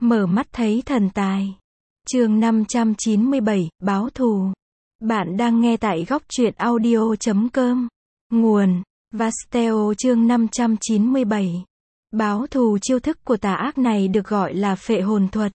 Mở mắt thấy thần tài. Chương 597, báo thù. Bạn đang nghe tại góc truyện audio.com. Nguồn: Vasteo. Chương 597. Báo thù. Chiêu thức của tà ác này được gọi là phệ hồn thuật.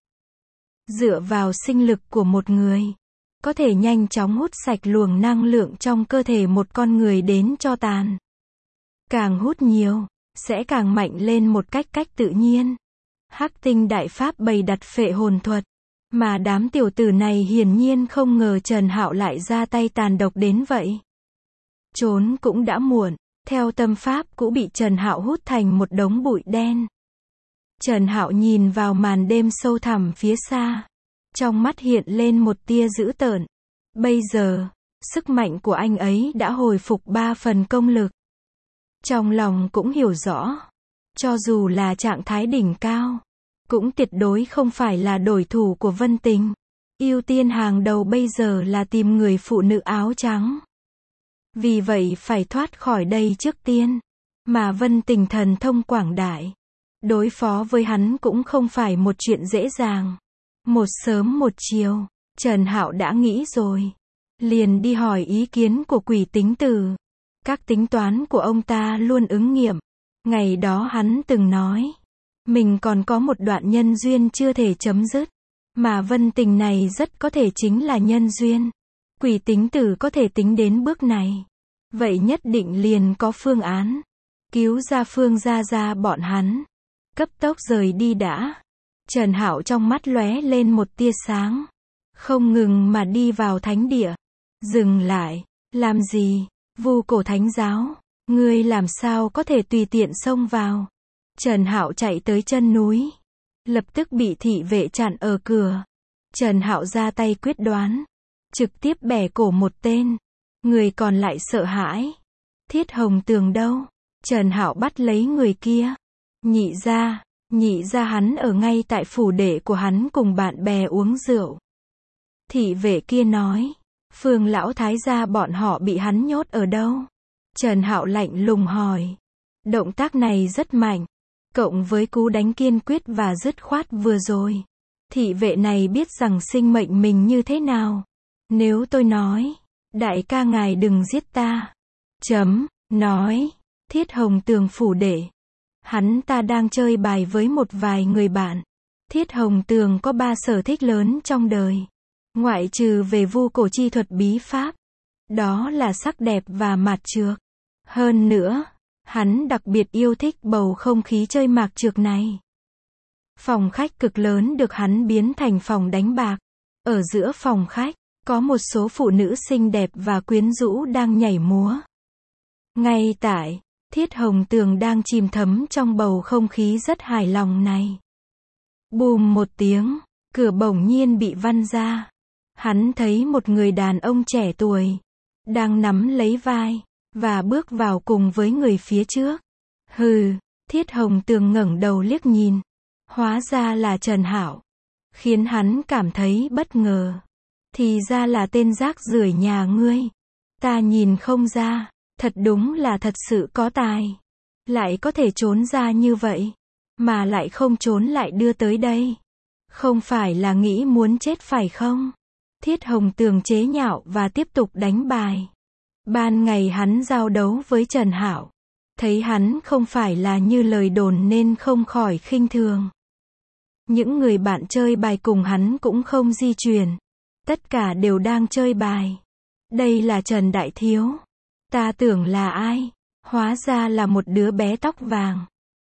Dựa vào sinh lực của một người, có thể nhanh chóng hút sạch luồng năng lượng trong cơ thể một con người đến cho tàn. Càng hút nhiều, sẽ càng mạnh lên một cách tự nhiên. Hắc Tinh Đại Pháp bày đặt phệ hồn thuật, mà đám tiểu tử này hiển nhiên không ngờ Trần Hạo lại ra tay tàn độc đến vậy. Trốn cũng đã muộn, theo tâm pháp cũ bị Trần Hạo hút thành một đống bụi đen. Trần Hạo nhìn vào màn đêm sâu thẳm phía xa, trong mắt hiện lên một tia dữ tợn. Bây giờ, sức mạnh của anh ấy đã hồi phục 3 phần công lực. Trong lòng cũng hiểu rõ, cho dù là trạng thái đỉnh cao, cũng tuyệt đối không phải là đối thủ của Vân Tình. Ưu tiên hàng đầu bây giờ là tìm người phụ nữ áo trắng. Vì vậy phải thoát khỏi đây trước tiên. Mà Vân Tình thần thông quảng đại, đối phó với hắn cũng không phải một chuyện dễ dàng. Một sớm một chiều, Trần Hạo đã nghĩ rồi. Liền đi hỏi ý kiến của Quỷ Tính Tử. Các tính toán của ông ta luôn ứng nghiệm. Ngày đó hắn từng nói, mình còn có một đoạn nhân duyên chưa thể chấm dứt, mà Vân Tình này rất có thể chính là nhân duyên. Quỷ Tính Tử có thể tính đến bước này, vậy nhất định liền có phương án. Cứu ra Phương Gia bọn hắn. Cấp tốc rời đi đã. Trần Hạo trong mắt lóe lên một tia sáng, không ngừng mà đi vào thánh địa. Dừng lại, làm gì? Vu Cổ Thánh Giáo, ngươi làm sao có thể tùy tiện xông vào? Trần Hạo chạy tới chân núi, lập tức bị thị vệ chặn ở cửa. Trần Hạo ra tay quyết đoán, trực tiếp bẻ cổ một tên. Người còn lại sợ hãi. Thiết Hồng Tường đâu? Trần Hạo bắt lấy người kia. Nhị gia hắn ở ngay tại phủ đệ của hắn cùng bạn bè uống rượu. Thị vệ kia nói, Phương lão thái gia bọn họ bị hắn nhốt ở đâu? Trần Hạo lạnh lùng hỏi. Động tác này rất mạnh, cộng với cú đánh kiên quyết và dứt khoát vừa rồi, thị vệ này biết rằng sinh mệnh mình như thế nào. Nếu tôi nói, đại ca ngài đừng giết ta. Nói, Thiết Hồng Tường phủ đệ. Hắn ta đang chơi bài với một vài người bạn. Thiết Hồng Tường có 3 sở thích lớn trong đời, ngoại trừ về vu cổ chi thuật bí pháp, đó là sắc đẹp và mạt trược. Hơn nữa, hắn đặc biệt yêu thích bầu không khí chơi mạc trược này. Phòng khách cực lớn được hắn biến thành phòng đánh bạc. Ở giữa phòng khách, có một số phụ nữ xinh đẹp và quyến rũ đang nhảy múa. Ngay tại, Thiết Hồng Tường đang chìm thấm trong bầu không khí rất hài lòng này. Bùm một tiếng, cửa bỗng nhiên bị văng ra. Hắn thấy một người đàn ông trẻ tuổi, đang nắm lấy vai, và bước vào cùng với người phía trước. Hừ, Thiết Hồng Tường ngẩng đầu liếc nhìn. Hóa ra là Trần Hạo. Khiến hắn cảm thấy bất ngờ. Thì ra là tên rác rưởi nhà ngươi. Ta nhìn không ra, thật đúng là thật sự có tài. Lại có thể trốn ra như vậy, mà lại không trốn lại đưa tới đây. Không phải là nghĩ muốn chết phải không? Thiết Hồng Tường chế nhạo và tiếp tục đánh bài. Ban ngày hắn giao đấu với Trần Hạo, thấy hắn không phải là như lời đồn nên không khỏi khinh thường. Những người bạn chơi bài cùng hắn cũng không di chuyển. Tất cả đều đang chơi bài. Đây là Trần Đại Thiếu. Ta tưởng là ai? Hóa ra là một đứa bé tóc vàng.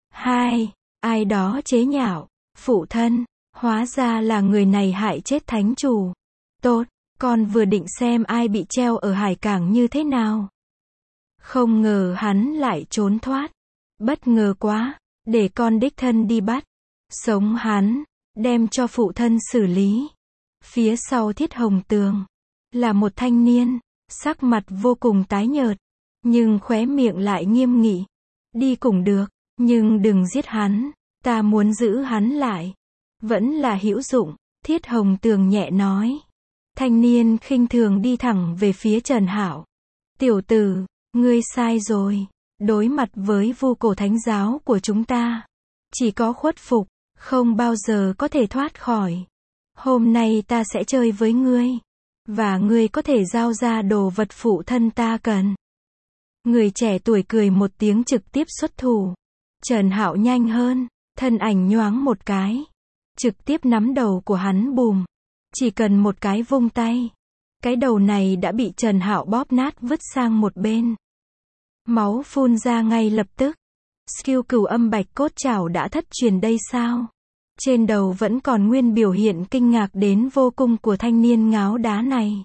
Ai đó chế nhạo. Phụ thân, hóa ra là người này hại chết thánh chủ. Tốt, con vừa định xem ai bị treo ở hải cảng như thế nào. Không ngờ hắn lại trốn thoát. Bất ngờ quá, để con đích thân đi bắt. Sống hắn, đem cho phụ thân xử lý. Phía sau Thiết Hồng Tường, là một thanh niên, sắc mặt vô cùng tái nhợt, nhưng khóe miệng lại nghiêm nghị. Đi cùng được, nhưng đừng giết hắn, ta muốn giữ hắn lại. Vẫn là hữu dụng, Thiết Hồng Tường nhẹ nói. Thanh niên khinh thường đi thẳng về phía Trần Hạo. Tiểu tử, ngươi sai rồi. Đối mặt với Vu Cổ Thánh Giáo của chúng ta, chỉ có khuất phục. không bao giờ có thể thoát khỏi. Hôm nay ta sẽ chơi với ngươi, và ngươi có thể giao ra đồ vật phụ thân ta cần. Người trẻ tuổi cười một tiếng trực tiếp xuất thủ. Trần Hạo nhanh hơn, thân ảnh nhoáng một cái, trực tiếp nắm đầu của hắn bùm. Chỉ cần một cái vung tay, cái đầu này đã bị Trần Hạo bóp nát vứt sang một bên. Máu phun ra ngay lập tức. Skill Cửu Âm Bạch Cốt Trảo đã thất truyền đây sao? Trên đầu vẫn còn nguyên biểu hiện kinh ngạc đến vô cùng của thanh niên ngáo đá này.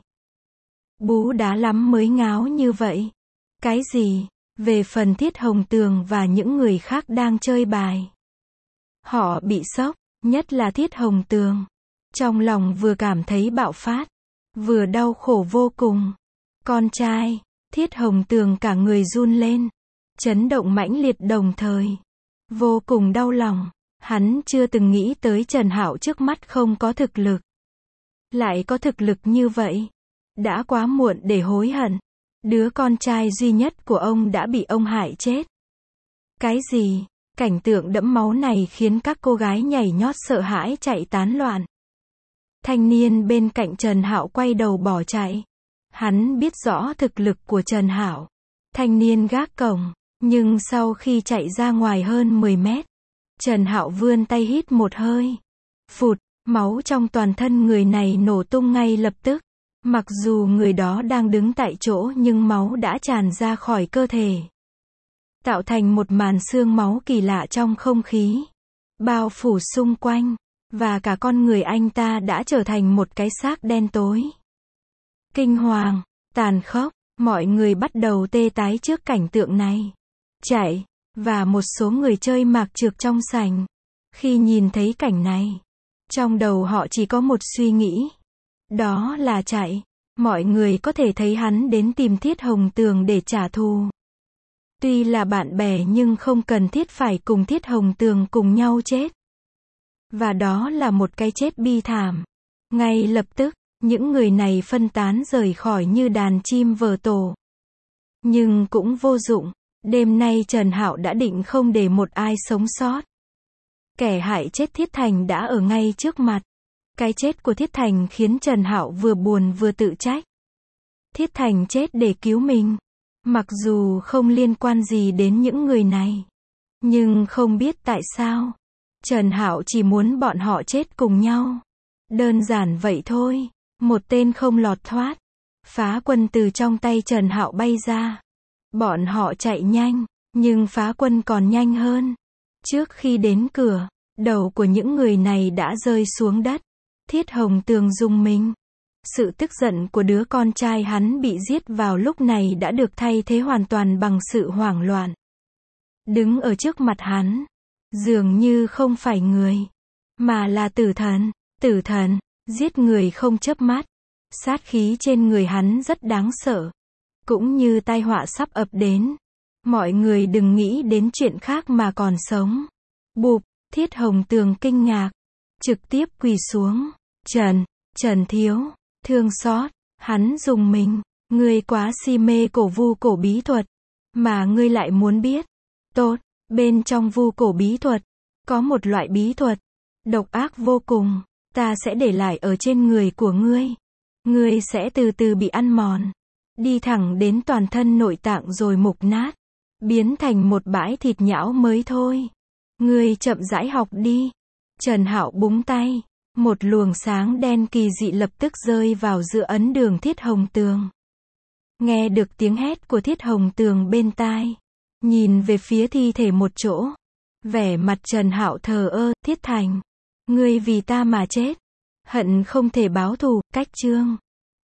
Bú đá lắm mới ngáo như vậy. Cái gì? Về phần Thiết Hồng Tường và những người khác đang chơi bài, họ bị sốc, nhất là Thiết Hồng Tường. Trong lòng vừa cảm thấy bạo phát, vừa đau khổ vô cùng. Con trai, Thiết Hồng Tường cả người run lên, chấn động mãnh liệt đồng thời. Vô cùng đau lòng, hắn chưa từng nghĩ tới Trần Hạo trước mắt không có thực lực. Lại có thực lực như vậy. Đã quá muộn để hối hận. Đứa con trai duy nhất của ông đã bị ông hại chết. Cái gì? Cảnh tượng đẫm máu này khiến các cô gái nhảy nhót sợ hãi chạy tán loạn. Thanh niên bên cạnh Trần Hạo quay đầu bỏ chạy. Hắn biết rõ thực lực của Trần Hạo. Thanh niên gác cổng, nhưng sau khi chạy ra ngoài hơn 10 mét, Trần Hạo vươn tay hít một hơi. Phụt, máu trong toàn thân người này nổ tung ngay lập tức. Mặc dù người đó đang đứng tại chỗ nhưng máu đã tràn ra khỏi cơ thể, tạo thành một màn xương máu kỳ lạ trong không khí, bao phủ xung quanh, và cả con người anh ta đã trở thành một cái xác đen tối. Kinh hoàng, tàn khốc, mọi người bắt đầu tê tái trước cảnh tượng này. Chạy, và một số người chơi mạc trược trong sảnh, khi nhìn thấy cảnh này, trong đầu họ chỉ có một suy nghĩ. Đó là chạy. Mọi người có thể thấy hắn đến tìm Thiết Hồng Tường để trả thù. Tuy là bạn bè nhưng không cần thiết phải cùng Thiết Hồng Tường cùng nhau chết. Và đó là một cái chết bi thảm. Ngay lập tức, những người này phân tán rời khỏi như đàn chim vờ tổ. Nhưng cũng vô dụng. Đêm nay Trần Hạo đã định không để một ai sống sót. Kẻ hại chết Thiết Thành đã ở ngay trước mặt. Cái chết của Thiết Thành khiến Trần Hạo vừa buồn vừa tự trách. Thiết Thành chết để cứu mình. Mặc dù không liên quan gì đến những người này. Nhưng không biết tại sao. Trần Hạo chỉ muốn bọn họ chết cùng nhau. Đơn giản vậy thôi. Một tên không lọt thoát. Phá quân từ trong tay Trần Hạo bay ra. Bọn họ chạy nhanh. Nhưng phá quân còn nhanh hơn. Trước khi đến cửa, đầu của những người này đã rơi xuống đất. Thiết Hồng Tường rùng mình. Sự tức giận của đứa con trai hắn bị giết vào lúc này đã được thay thế hoàn toàn bằng sự hoảng loạn. Đứng ở trước mặt hắn, dường như không phải người, mà là tử thần. Tử thần, giết người không chớp mắt. Sát khí trên người hắn rất đáng sợ. Cũng như tai họa sắp ập đến. Mọi người đừng nghĩ đến chuyện khác mà còn sống. Bụp, Thiết Hồng Tường kinh ngạc. Trực tiếp quỳ xuống. Trần thiếu, thương xót, hắn dùng mình. Ngươi quá si mê cổ vu cổ bí thuật. Mà ngươi lại muốn biết. Tốt, bên trong vu cổ bí thuật, có một loại bí thuật. Độc ác vô cùng. Ta sẽ để lại ở trên người của ngươi. Ngươi sẽ từ từ bị ăn mòn. Đi thẳng đến toàn thân nội tạng rồi mục nát. Biến thành một bãi thịt nhão mới thôi. Ngươi chậm rãi học đi. Trần Hạo búng tay. Một luồng sáng đen kỳ dị lập tức rơi vào giữa ấn đường Thiết Hồng Tường. Nghe được tiếng hét của Thiết Hồng Tường bên tai. Nhìn về phía thi thể một chỗ. Vẻ mặt Trần Hạo thờ ơ. Thiết Thành, ngươi vì ta mà chết. Hận không thể báo thù. Cách chương